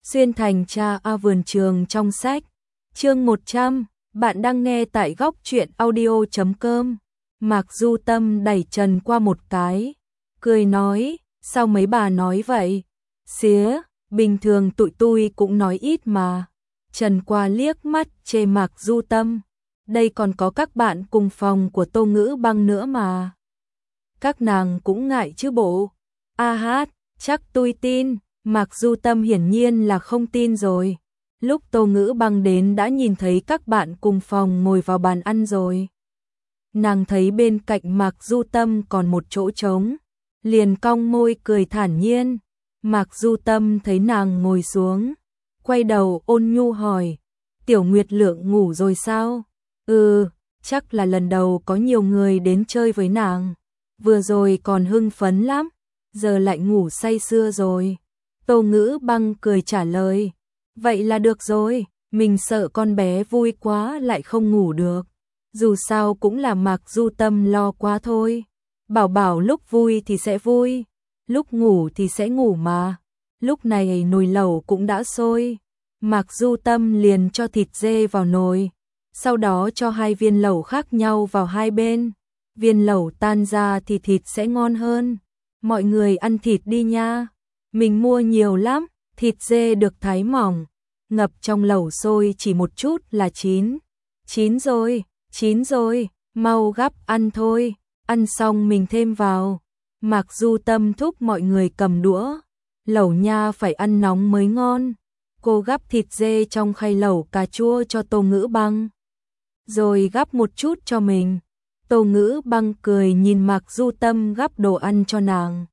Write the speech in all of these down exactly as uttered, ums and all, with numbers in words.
Xuyên thành cha A vườn trường trong sách. Chương một trăm, bạn đang nghe tại góc truyện audio chấm com. Mạc Du Tâm đẩy Trần qua một cái, cười nói, sao mấy bà nói vậy? Xía, bình thường tụi tôi cũng nói ít mà. Trần qua liếc mắt chê Mạc Du Tâm, đây còn có các bạn cùng phòng của Tô Ngữ Băng nữa mà. Các nàng cũng ngại chứ bộ. A hát, chắc tôi tin. Mạc Du Tâm hiển nhiên là không tin rồi. Lúc Tô Ngữ Băng đến đã nhìn thấy các bạn cùng phòng ngồi vào bàn ăn rồi. Nàng thấy bên cạnh Mạc Du Tâm còn một chỗ trống, liền cong môi cười thản nhiên. Mạc Du Tâm thấy nàng ngồi xuống, quay đầu ôn nhu hỏi, Tiểu Nguyệt Lượng ngủ rồi sao? Ừ, chắc là lần đầu có nhiều người đến chơi với nàng. Vừa rồi còn hưng phấn lắm, giờ lại ngủ say sưa rồi. Tô Ngữ Băng cười trả lời, vậy là được rồi, mình sợ con bé vui quá lại không ngủ được. Dù sao cũng là Mạc Du Tâm lo quá thôi. Bảo bảo lúc vui thì sẽ vui, lúc ngủ thì sẽ ngủ mà. Lúc này nồi lẩu cũng đã sôi. Mạc Du Tâm liền cho thịt dê vào nồi, sau đó cho hai viên lẩu khác nhau vào hai bên. Viên lẩu tan ra thì thịt sẽ ngon hơn. Mọi người ăn thịt đi nha. Mình mua nhiều lắm, thịt dê được thái mỏng, ngập trong lẩu sôi chỉ một chút là chín. Chín rồi, chín rồi, mau gắp ăn thôi, ăn xong mình thêm vào. Mạc Du Tâm thúc mọi người cầm đũa, lẩu nha phải ăn nóng mới ngon. Cô gắp thịt dê trong khay lẩu cà chua cho Tô Ngữ Băng, rồi gắp một chút cho mình. Tô Ngữ Băng cười nhìn Mạc Du Tâm gắp đồ ăn cho nàng,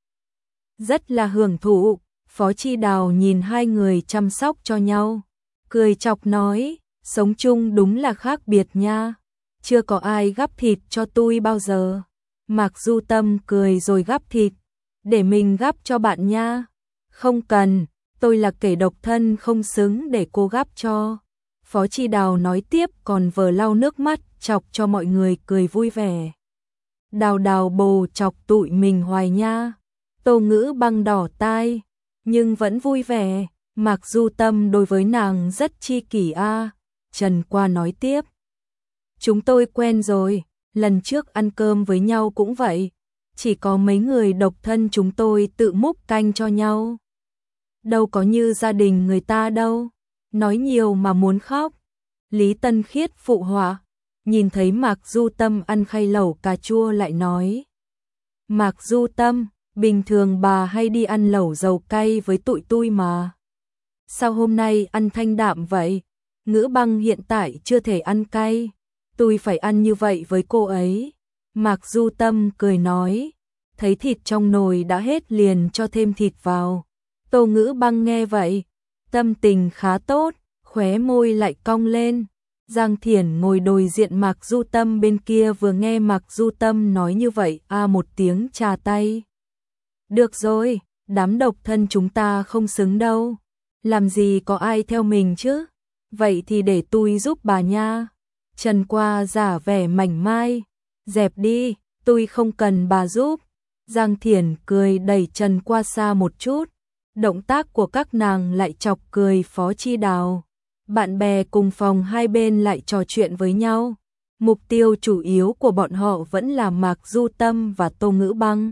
rất là hưởng thụ. Phó Chi Đào nhìn hai người chăm sóc cho nhau, cười chọc nói, sống chung đúng là khác biệt nha. Chưa có ai gắp thịt cho tôi bao giờ. Mạc Du Tâm cười rồi gắp thịt, để mình gắp cho bạn nha. Không cần, tôi là kẻ độc thân không xứng để cô gắp cho. Phó Chi Đào nói tiếp còn vờ lau nước mắt chọc cho mọi người cười vui vẻ. Đào đào bồ chọc tụi mình hoài nha. Tô Ngữ Băng đỏ tai, nhưng vẫn vui vẻ. Mạc Du Tâm đối với nàng rất chi kỷ a. Trần Qua nói tiếp, chúng tôi quen rồi, lần trước ăn cơm với nhau cũng vậy, chỉ có mấy người độc thân chúng tôi tự múc canh cho nhau. Đâu có như gia đình người ta đâu, nói nhiều mà muốn khóc. Lý Tân Khiết phụ họa, nhìn thấy Mạc Du Tâm ăn khay lẩu cà chua lại nói, Mạc Du Tâm, bình thường bà hay đi ăn lẩu dầu cay với tụi tôi mà. Sao hôm nay ăn thanh đạm vậy? Ngữ Băng hiện tại chưa thể ăn cay, tôi phải ăn như vậy với cô ấy. Mạc Du Tâm cười nói, thấy thịt trong nồi đã hết liền cho thêm thịt vào. Tô Ngữ Băng nghe vậy, tâm tình khá tốt, khóe môi lại cong lên. Giang Thiển ngồi đối diện Mạc Du Tâm bên kia vừa nghe Mạc Du Tâm nói như vậy a một tiếng trà tay. Được rồi, đám độc thân chúng ta không xứng đâu, làm gì có ai theo mình chứ. Vậy thì để tôi giúp bà nha. Trần Qua giả vẻ mảnh mai, dẹp đi, tôi không cần bà giúp. Giang Thiển cười đẩy Trần Qua xa một chút, động tác của các nàng lại chọc cười Phó Chi Đào. Bạn bè cùng phòng hai bên lại trò chuyện với nhau. Mục tiêu chủ yếu của bọn họ vẫn là Mạc Du Tâm và Tô Ngữ Băng.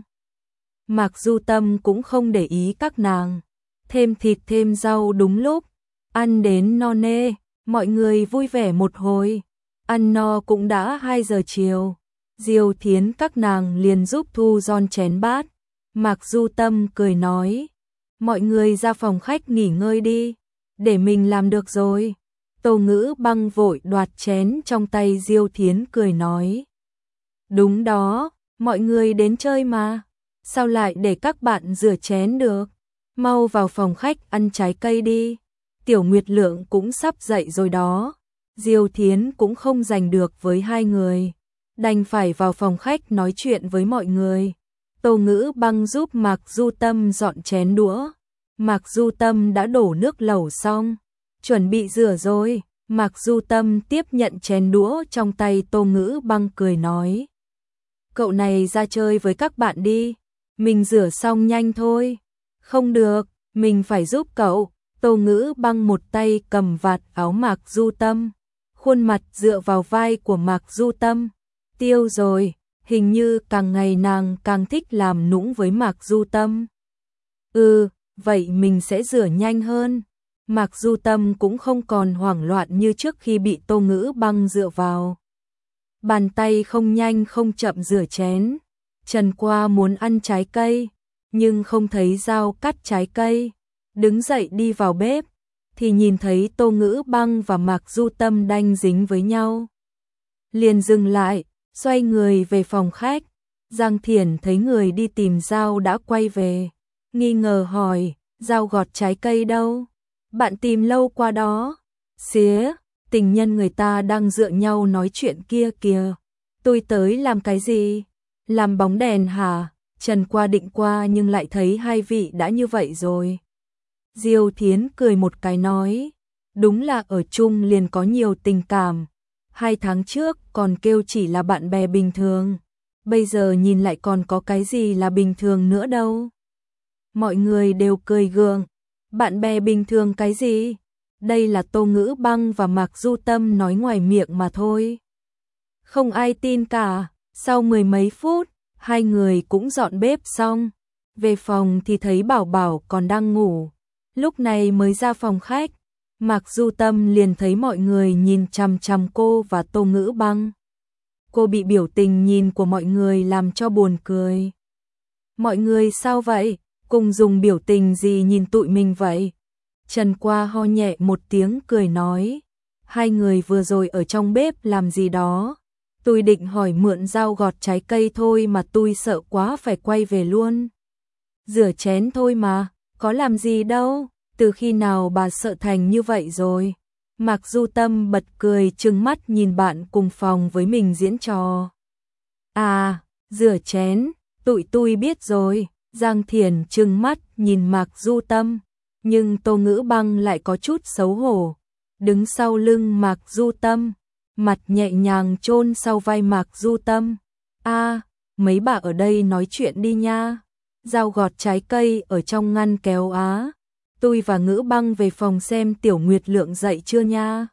Mạc Du Tâm cũng không để ý các nàng, thêm thịt thêm rau đúng lúc, ăn đến no nê, mọi người vui vẻ một hồi. Ăn no cũng đã hai giờ chiều, Diêu Thiến các nàng liền giúp thu gom chén bát. Mạc Du Tâm cười nói, mọi người ra phòng khách nghỉ ngơi đi, để mình làm được rồi. Tô Ngữ Băng vội đoạt chén trong tay Diêu Thiến cười nói, đúng đó, mọi người đến chơi mà, sao lại để các bạn rửa chén được, mau vào phòng khách ăn trái cây đi. Tiểu Nguyệt Lượng cũng sắp dậy rồi đó. Diêu Thiến cũng không giành được với hai người, đành phải vào phòng khách nói chuyện với mọi người. Tô Ngữ Băng giúp Mạc Du Tâm dọn chén đũa. Mạc Du Tâm đã đổ nước lẩu xong, chuẩn bị rửa rồi. Mạc Du Tâm tiếp nhận chén đũa trong tay Tô Ngữ Băng cười nói, cậu này ra chơi với các bạn đi, mình rửa xong nhanh thôi. Không được, mình phải giúp cậu. Tô Ngữ Băng một tay cầm vạt áo Mạc Du Tâm, khuôn mặt dựa vào vai của Mạc Du Tâm. Tiêu rồi, hình như càng ngày nàng càng thích làm nũng với Mạc Du Tâm. Ừ, vậy mình sẽ rửa nhanh hơn. Mạc Du Tâm cũng không còn hoảng loạn như trước khi bị Tô Ngữ Băng dựa vào. Bàn tay không nhanh không chậm rửa chén. Trần Qua muốn ăn trái cây, nhưng không thấy dao cắt trái cây. Đứng dậy đi vào bếp, thì nhìn thấy Tô Ngữ Băng và Mạc Du Tâm đanh dính với nhau. Liền dừng lại, xoay người về phòng khách. Giang Thiển thấy người đi tìm dao đã quay về, nghi ngờ hỏi, dao gọt trái cây đâu? Bạn tìm lâu qua đó. Xía, tình nhân người ta đang dựa nhau nói chuyện kia kìa. Tôi tới làm cái gì? Làm bóng đèn hả? Trần Qua định qua nhưng lại thấy hai vị đã như vậy rồi. Diêu Thiến cười một cái nói, đúng là ở chung liền có nhiều tình cảm. Hai tháng trước còn kêu chỉ là bạn bè bình thường, bây giờ nhìn lại còn có cái gì là bình thường nữa đâu. Mọi người đều cười gượng, bạn bè bình thường cái gì? Đây là Tô Ngữ Băng và Mạc Du Tâm nói ngoài miệng mà thôi. Không ai tin cả. Sau mười mấy phút, hai người cũng dọn bếp xong. Về phòng thì thấy Bảo Bảo còn đang ngủ. Lúc này mới ra phòng khách, Mạc Du Tâm liền thấy mọi người nhìn chằm chằm cô và Tô Ngữ Băng. Cô bị biểu tình nhìn của mọi người làm cho buồn cười. Mọi người sao vậy? Cùng dùng biểu tình gì nhìn tụi mình vậy? Trần Qua ho nhẹ một tiếng cười nói, hai người vừa rồi ở trong bếp làm gì đó? Tôi định hỏi mượn dao gọt trái cây thôi mà tôi sợ quá phải quay về luôn. Rửa chén thôi mà, có làm gì đâu, từ khi nào bà sợ thành như vậy rồi? Mạc Du Tâm bật cười trừng mắt nhìn bạn cùng phòng với mình diễn trò. À, rửa chén, tụi tôi biết rồi. Giang Thiển trừng mắt nhìn Mạc Du Tâm, nhưng Tô Ngữ Băng lại có chút xấu hổ, đứng sau lưng Mạc Du Tâm, mặt nhẹ nhàng chôn sau vai Mạc Du Tâm. A, à, mấy bà ở đây nói chuyện đi nha. Dao gọt trái cây ở trong ngăn kéo á. Tôi và Ngữ Băng về phòng xem Tiểu Nguyệt Lượng dậy chưa nha.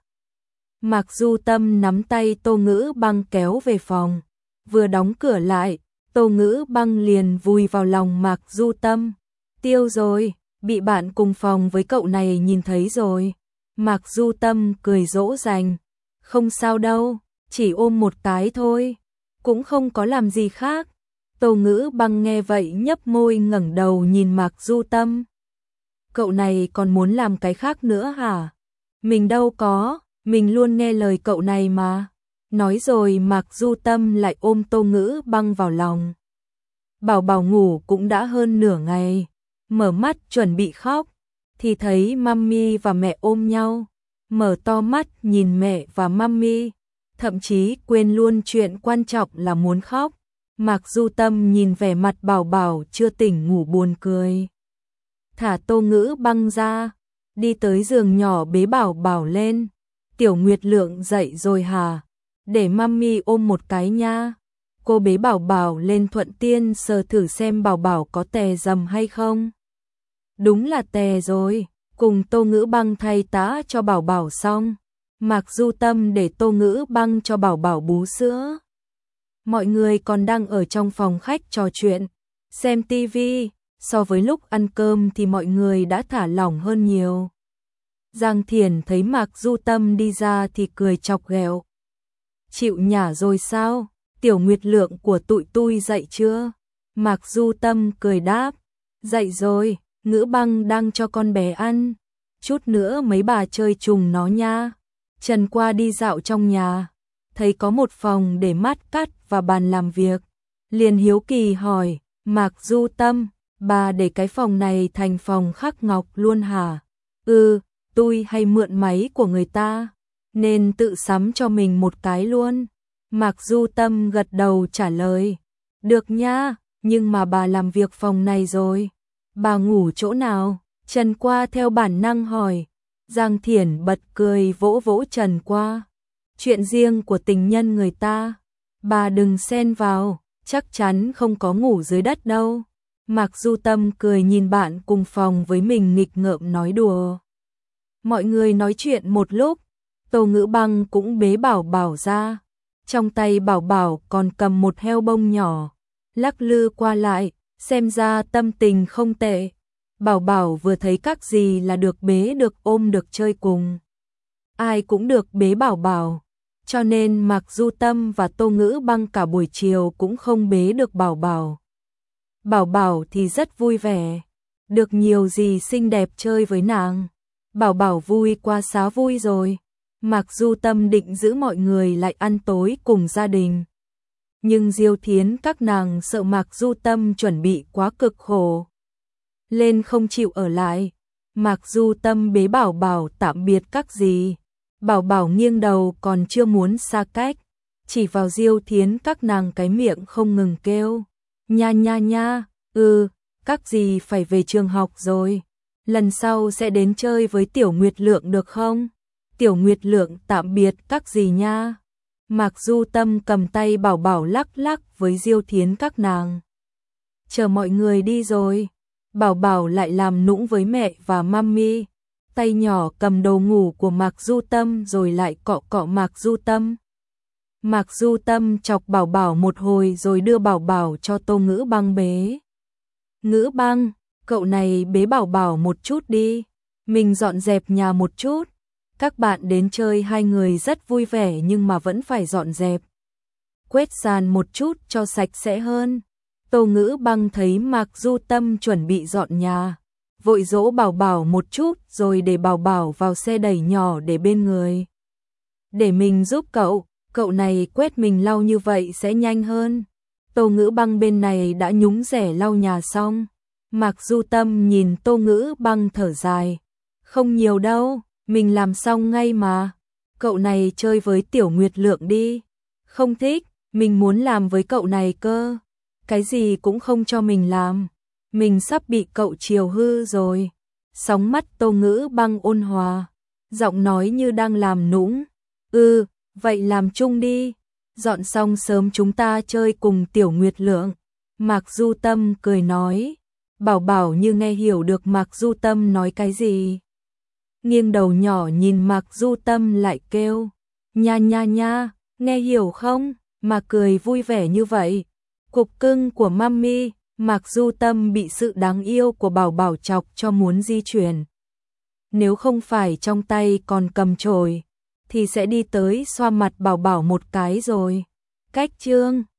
Mạc Du Tâm nắm tay Tô Ngữ Băng kéo về phòng, vừa đóng cửa lại, Tô Ngữ Băng liền vùi vào lòng Mạc Du Tâm. Tiêu rồi, bị bạn cùng phòng với cậu này nhìn thấy rồi. Mạc Du Tâm cười dỗ dành. Không sao đâu, chỉ ôm một cái thôi, cũng không có làm gì khác. Tô Ngữ Băng nghe vậy nhấp môi ngẩng đầu nhìn Mạc Du Tâm. Cậu này còn muốn làm cái khác nữa hả? Mình đâu có, mình luôn nghe lời cậu này mà. Nói rồi Mạc Du Tâm lại ôm Tô Ngữ Băng vào lòng. Bảo Bảo ngủ cũng đã hơn nửa ngày, mở mắt chuẩn bị khóc, thì thấy mami và mẹ ôm nhau, mở to mắt nhìn mẹ và mami, thậm chí quên luôn chuyện quan trọng là muốn khóc. Mạc Du Tâm nhìn vẻ mặt Bảo Bảo chưa tỉnh ngủ buồn cười. Thả Tô Ngữ Băng ra, đi tới giường nhỏ bế Bảo Bảo lên. Tiểu Nguyệt Lượng dậy rồi hả? Để mami ôm một cái nha. Cô bế Bảo Bảo lên thuận tiên sờ thử xem Bảo Bảo có tè rầm hay không. Đúng là tè rồi. Cùng Tô Ngữ Băng thay tã cho Bảo Bảo xong, Mạc Du Tâm để Tô Ngữ Băng cho Bảo Bảo bú sữa. Mọi người còn đang ở trong phòng khách trò chuyện, xem tivi. So với lúc ăn cơm thì mọi người đã thả lỏng hơn nhiều. Giang Thiển thấy Mạc Du Tâm đi ra thì cười chọc ghẹo. Chịu nhả rồi sao? Tiểu Nguyệt Lượng của tụi tôi dậy chưa? Mạc Du Tâm cười đáp. Dậy rồi, Ngữ Băng đang cho con bé ăn. Chút nữa mấy bà chơi trùng nó nha. Trần Qua đi dạo trong nhà, thấy có một phòng để mát cắt và bàn làm việc. Liền hiếu kỳ hỏi, Mạc Du Tâm, bà để cái phòng này thành phòng khắc ngọc luôn hả? Ừ, tôi hay mượn máy của người ta, nên tự sắm cho mình một cái luôn. Mạc Du Tâm gật đầu trả lời. Được nha, nhưng mà bà làm việc phòng này rồi. Bà ngủ chỗ nào? Trần Qua theo bản năng hỏi. Giang Thiển bật cười vỗ vỗ Trần Qua. Chuyện riêng của tình nhân người ta, bà đừng xen vào, chắc chắn không có ngủ dưới đất đâu. Mạc Du Tâm cười nhìn bạn cùng phòng với mình nghịch ngợm nói đùa. Mọi người nói chuyện một lúc, Tô Ngữ Băng cũng bế Bảo Bảo ra. Trong tay Bảo Bảo còn cầm một heo bông nhỏ, lắc lư qua lại, xem ra tâm tình không tệ. Bảo Bảo vừa thấy các gì là được bế được ôm được chơi cùng. Ai cũng được bế Bảo Bảo, cho nên Mạc Du Tâm và Tô Ngữ Băng cả buổi chiều cũng không bế được Bảo Bảo. Bảo Bảo thì rất vui vẻ, được nhiều gì xinh đẹp chơi với nàng. Bảo Bảo vui qua xá vui rồi. Mạc Du Tâm định giữ mọi người lại ăn tối cùng gia đình. Nhưng Diêu Thiến các nàng sợ Mạc Du Tâm chuẩn bị quá cực khổ, lên không chịu ở lại. Mạc Du Tâm bế Bảo Bảo tạm biệt các gì. Bảo Bảo nghiêng đầu còn chưa muốn xa cách, chỉ vào Diêu Thiến các nàng cái miệng không ngừng kêu. Nha nha nha, ừ, các gì phải về trường học rồi. Lần sau sẽ đến chơi với Tiểu Nguyệt Lượng được không? Tiểu Nguyệt Lượng tạm biệt các gì nha. Mạc Du Tâm cầm tay Bảo Bảo lắc lắc với Diêu Thiến các nàng. Chờ mọi người đi rồi, Bảo Bảo lại làm nũng với mẹ và mami. Tay nhỏ cầm đồ ngủ của Mạc Du Tâm rồi lại cọ cọ Mạc Du Tâm. Mạc Du Tâm chọc Bảo Bảo một hồi rồi đưa Bảo Bảo cho Tô Ngữ Băng bế. Ngữ Băng, cậu này bế Bảo Bảo một chút đi, mình dọn dẹp nhà một chút. Các bạn đến chơi hai người rất vui vẻ nhưng mà vẫn phải dọn dẹp, quét sàn một chút cho sạch sẽ hơn. Tô Ngữ Băng thấy Mạc Du Tâm chuẩn bị dọn nhà, vội dỗ Bảo Bảo một chút rồi để Bảo Bảo vào xe đẩy nhỏ để bên người. Để mình giúp cậu, cậu này quét mình lau như vậy sẽ nhanh hơn. Tô Ngữ Băng bên này đã nhúng rẻ lau nhà xong. Mạc Du Tâm nhìn Tô Ngữ Băng thở dài. Không nhiều đâu, mình làm xong ngay mà. Cậu này chơi với Tiểu Nguyệt Lượng đi. Không thích, mình muốn làm với cậu này cơ. Cái gì cũng không cho mình làm. Mình sắp bị cậu chiều hư rồi. Sóng mắt Tô Ngữ Băng ôn hòa, giọng nói như đang làm nũng. Ừ, vậy làm chung đi. Dọn xong sớm chúng ta chơi cùng Tiểu Nguyệt Lượng. Mạc Du Tâm cười nói. Bảo Bảo như nghe hiểu được Mạc Du Tâm nói cái gì. Nghiêng đầu nhỏ nhìn Mạc Du Tâm lại kêu. Nha nha nha, nghe hiểu không? Mà cười vui vẻ như vậy. Cục cưng của mami. Mạc Du Tâm bị sự đáng yêu của Bảo Bảo chọc cho muốn di chuyển. Nếu không phải trong tay còn cầm chổi thì sẽ đi tới xoa mặt Bảo Bảo một cái rồi. Cách chương